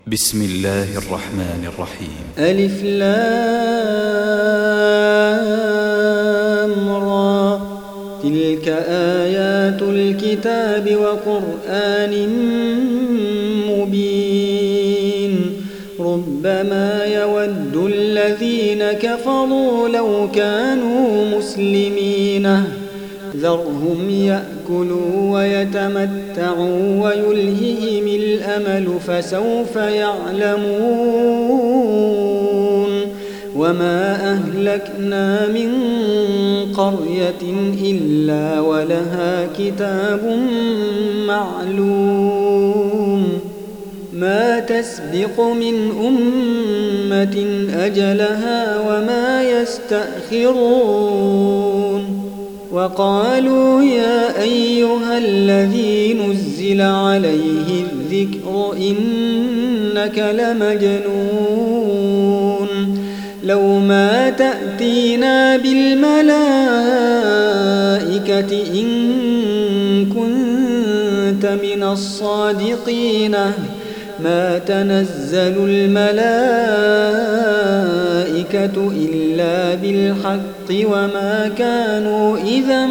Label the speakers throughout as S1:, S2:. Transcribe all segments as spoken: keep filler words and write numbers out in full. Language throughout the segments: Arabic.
S1: بسم الله الرحمن الرحيم.
S2: ألف لام را، تلك آيات الكتاب وقرآن مبين. ربما يود الذين كفروا لو كانوا مسلمين، ذرهم يأكلوا ويتمتعوا ويلههم الأمل فسوف يعلمون. وما أهلكنا من قرية إلا ولها كتاب معلوم، ما تسبق من أمة أجلها وما يستأخرون. وقالوا يا أيها الذي نزل عليه الذكر إنك لمجنون، لو ما تأتينا بالملائكة إن كنت من الصادقين، ما تنزل الملائكة إلا بالحق وما كانوا إذا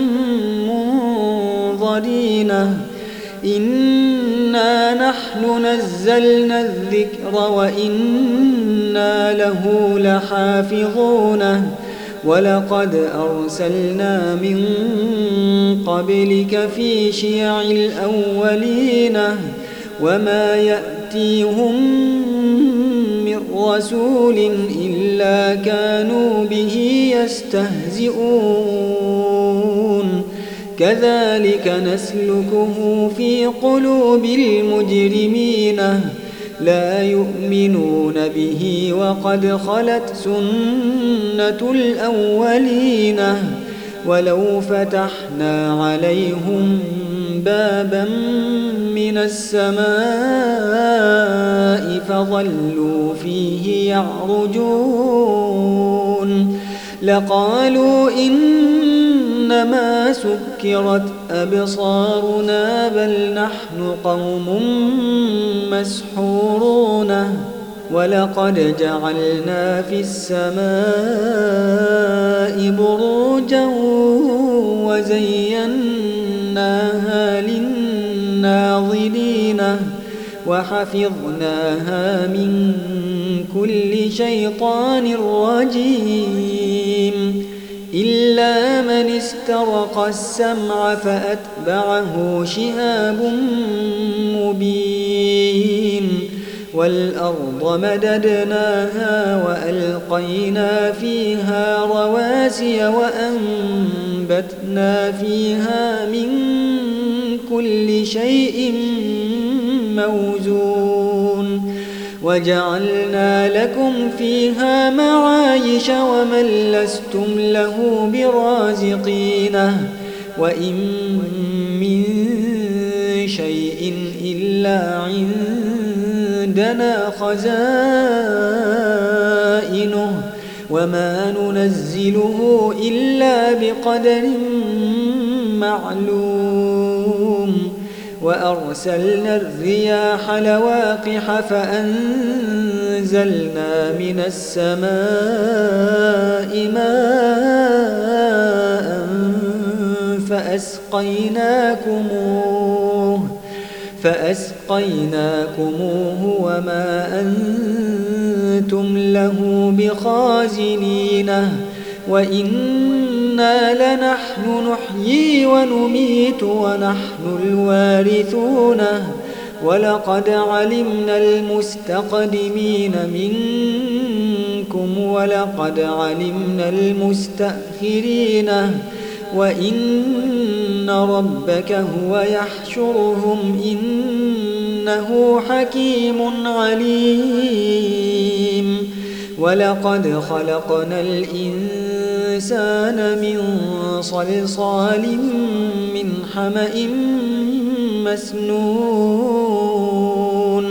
S2: منظرين. إنا نحن نزلنا الذكر وإنا له لحافظون. ولقد أرسلنا من قبلك في شيع الأولين، وما يأتيهم من رسول إلا كانوا به يستهزئون. كذلك نسلكه في قلوب المجرمين، لا يؤمنون به وقد خلت سنة الأولين. ولو فتحنا عليهم بابا من السماء فظلوا فيه يعرجون لقالوا إنما سكرت أبصارنا بل نحن قوم مسحورون. ولقد جعلنا في السماء بروجا وزيناها للناظرين وحفظناها من كل شيطان رجيم إلا من استرق السمع فأتبعه شهاب مبين. والأرض مددناها وألقينا فيها رواسي وأنبتنا فيها من كل شيء موزون. وجعلنا لكم فيها معايش ومن لستم له برازقين. وإن من شيء إلا عندنا خزائنه وما ننزله إلا بقدر معلوم. وأرسلنا الرياح لواقح فأنزلنا من السماء ماء فأسقيناكموه فأسقيناكموه وما أنتم له بخازنين. وإنا لنحن نحيي ونميت ونحن الوارثون. ولقد علمنا المستقدمين منكم ولقد علمنا المستأخرين. وإن ربك هو يحشرهم إنه حكيم عليم. ولقد خلقنا الإنسان من صلصال من حمأ مسنون.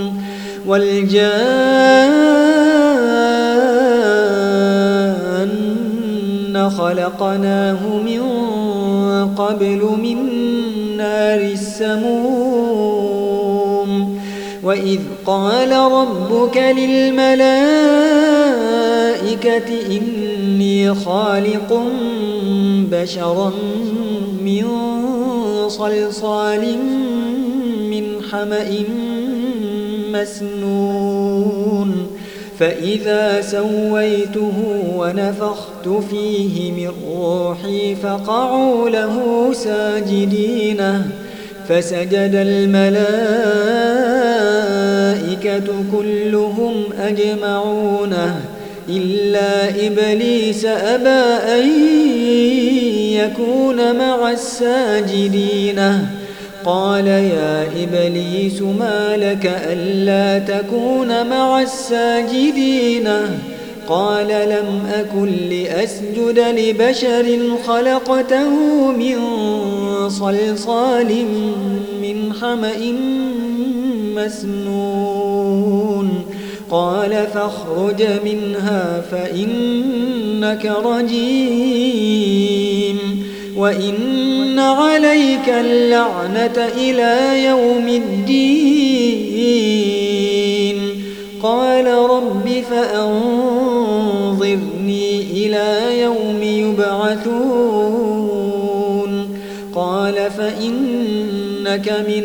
S2: والجان خلقناه من قبل من نار السموم وإذ قال ربك للملائكة إني خالق بشرا من صلصال من حمأ مسنون فإذا سويته ونفخت فيه من روحي فقعوا له ساجدين فسجد الملائكة كلهم أجمعون إلا إبليس أبى أن يكون مع الساجدين قال يا إبليس ما لك ألا تكون مع الساجدين قال لم أكن لأسجد لبشر خلقته من صلصال من حمأ مسنون قال فاخرج منها فإنك رجيم وإن عليك اللعنة إلى يوم الدين قال رب فأنظرني إلى يوم يبعثون قال فإنك من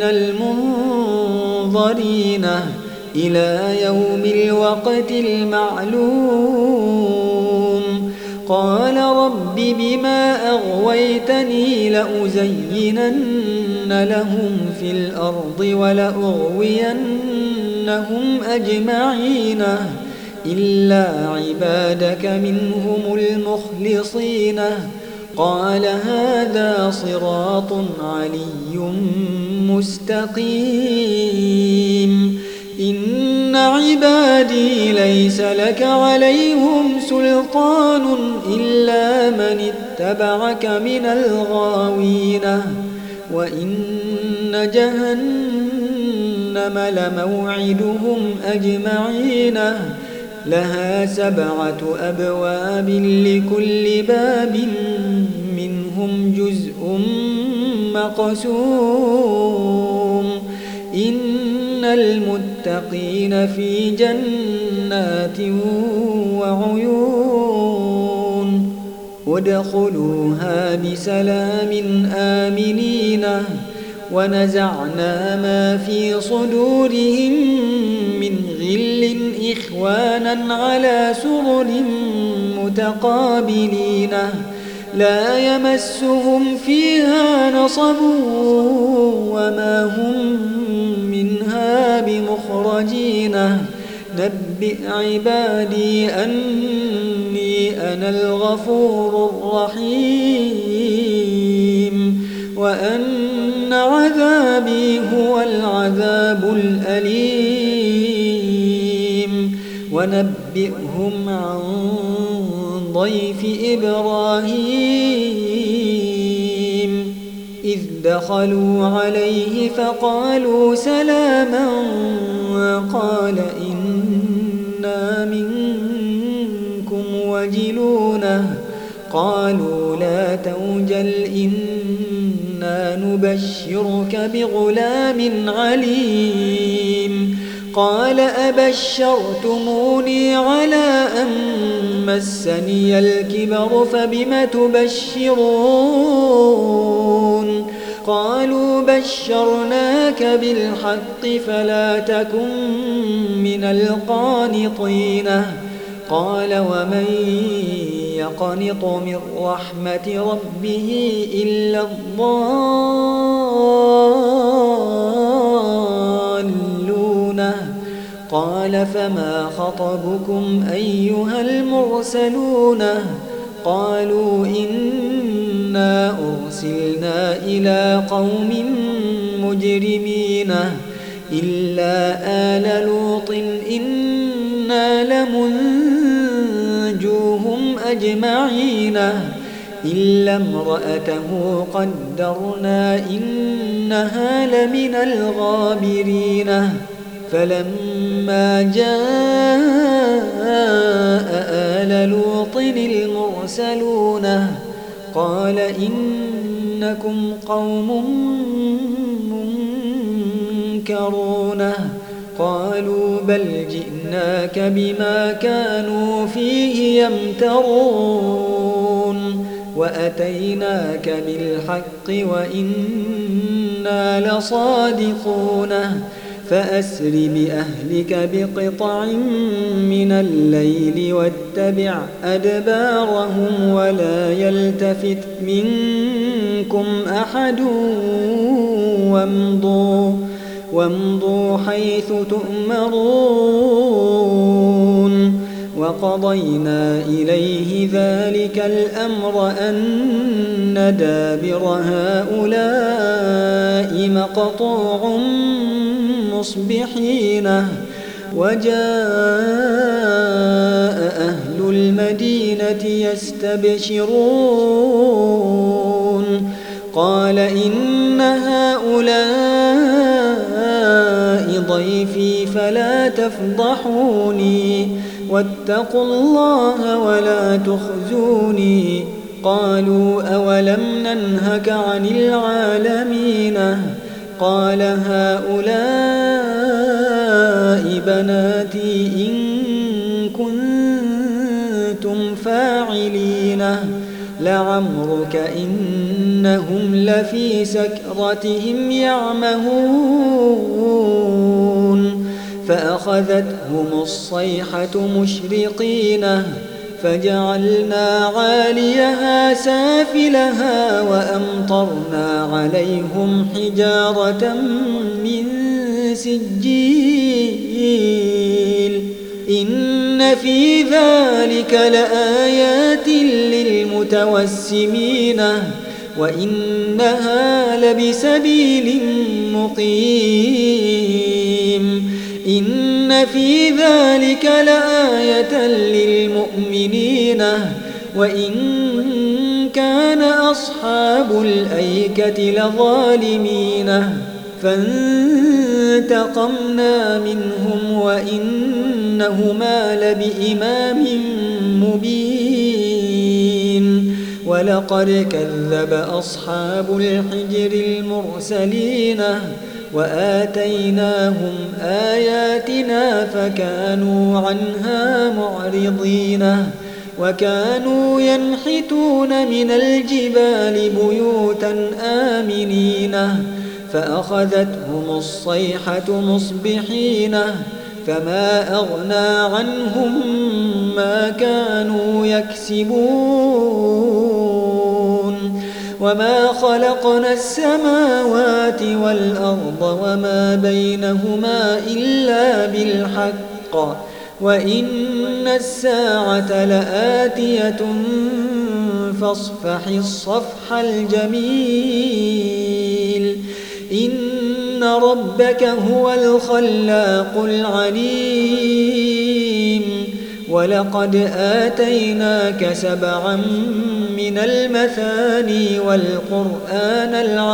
S2: المنظرين إلى يوم الوقت المعلوم قال رب بما أغويتني لأزينن لهم في الأرض ولأغوينهم أجمعين إلا عبادك منهم المخلصين قال هذا صراط علي مستقيم إن عبادي ليس لك عليهم سلطان إلا من اتبعك من الغاوين وإن جهنم لموعدهم أجمعين لها سبعة أبواب لكل باب منهم جزء مقسوم إن المتقين في جنات وعيون ادخلوها بسلام آمنين ونزعنا ما في صدورهم من غل إخوانا على سرر متقابلين لا يمسهم فيها نصب وما هم منها بمخرجين نبئ عبادي أني أنا الغفور الرحيم وأن عذابي هو العذاب الأليم ونبئهم عن ضيف إبراهيم إذ دخلوا عليه فقالوا سلاما قال إنا منكم وجلون قالوا لا توجل إنا نبشرك بغلام عليم قال أبشرتموني على أن مسني الكبر فبم تبشرون قالوا بشرناك بالحق فلا تكن من القانطين قال ومن يقنط من رحمة ربه إلا الضالون قال فما خطبكم أيها المرسلون قالوا إنا أرسلنا إلى قوم مجرمين إلا آل لوط إنا لمنجوهم أجمعين إلا امرأته قدرنا إنها لمن الغابرين فلما جاء آل لوط المرسلون قال إنكم قوم منكرون قالوا بل جئناك بما كانوا فيه يمترون وأتيناك بالحق وإنا لصادقون فأسر بأهلك بقطع من الليل واتبع أدبارهم ولا يلتفت منكم أحد وامضوا, وامضوا حيث تؤمرون وقضينا إليه ذلك الأمر أن دابر هؤلاء مقطوع مصبحين وجاء أهل المدينة يستبشرون قال إن هؤلاء ضيفي فلا تفضحوني واتقوا الله ولا تخزوني قالوا أولم ننهك عن العالمين قال هؤلاء بناتي إن كنتم فاعلين لعمرك إنهم لفي سكرتهم يعمهون فأخذتهم الصيحة مشرقين فجعلنا عاليها سافلها وأمطرنا عليهم حجارة من سجيل إن في ذلك لآيات للمتوسمين وإنها لبسبيل مقيم إن في ذلك لآية للمؤمنين وإن كان أصحاب الأيكة لظالمين فانتقمنا منهم وإنهما لبإمام مبين ولقد كذب أصحاب الحجر المرسلين وآتيناهم آياتنا فكانوا عنها معرضين وكانوا ينحتون من الجبال بيوتا آمنين فأخذتهم الصيحة مصبحين فما أغنى عنهم ما كانوا يكسبون وما خلقنا السماوات والأرض وما بينهما إلا بالحق وإن الساعة لآتية فاصفح الصفح الجميل إن ربك هو الخلاق العليم ولقد آتيناك سبعا من المثاني والقرآن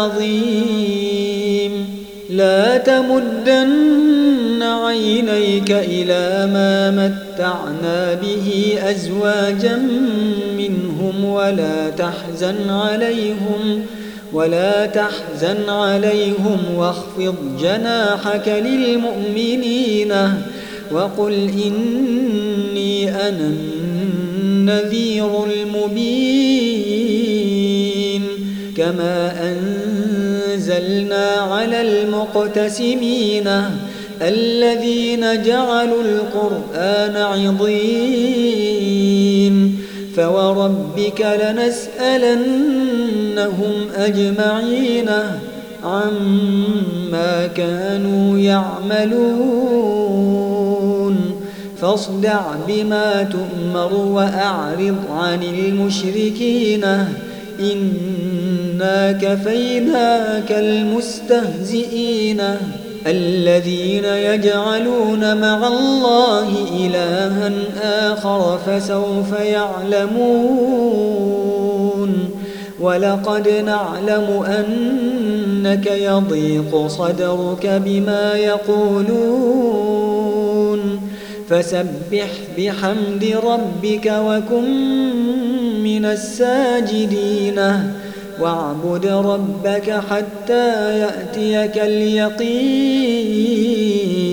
S2: العظيم لا تمدن عينيك إلى ما متعنا به أزواجا منهم ولا تحزن عليهم ولا تحزن عليهم واخفض جناحك للمؤمنين وقل إني أنا النذير المبين كما أنزلنا على المقتسمين الذين جعلوا القرآن عضين فوربك لنسألنهم أجمعين عما كانوا يعملون فاصدع بما تؤمر وأعرض عن المشركين إنا كفيناك المستهزئين الذين يجعلون مع الله إلها آخر فسوف يعلمون ولقد نعلم أنك يضيق صدرك بما يقولون فسبح بحمد ربك وكن من الساجدين واعبد ربك حتى يأتيك اليقين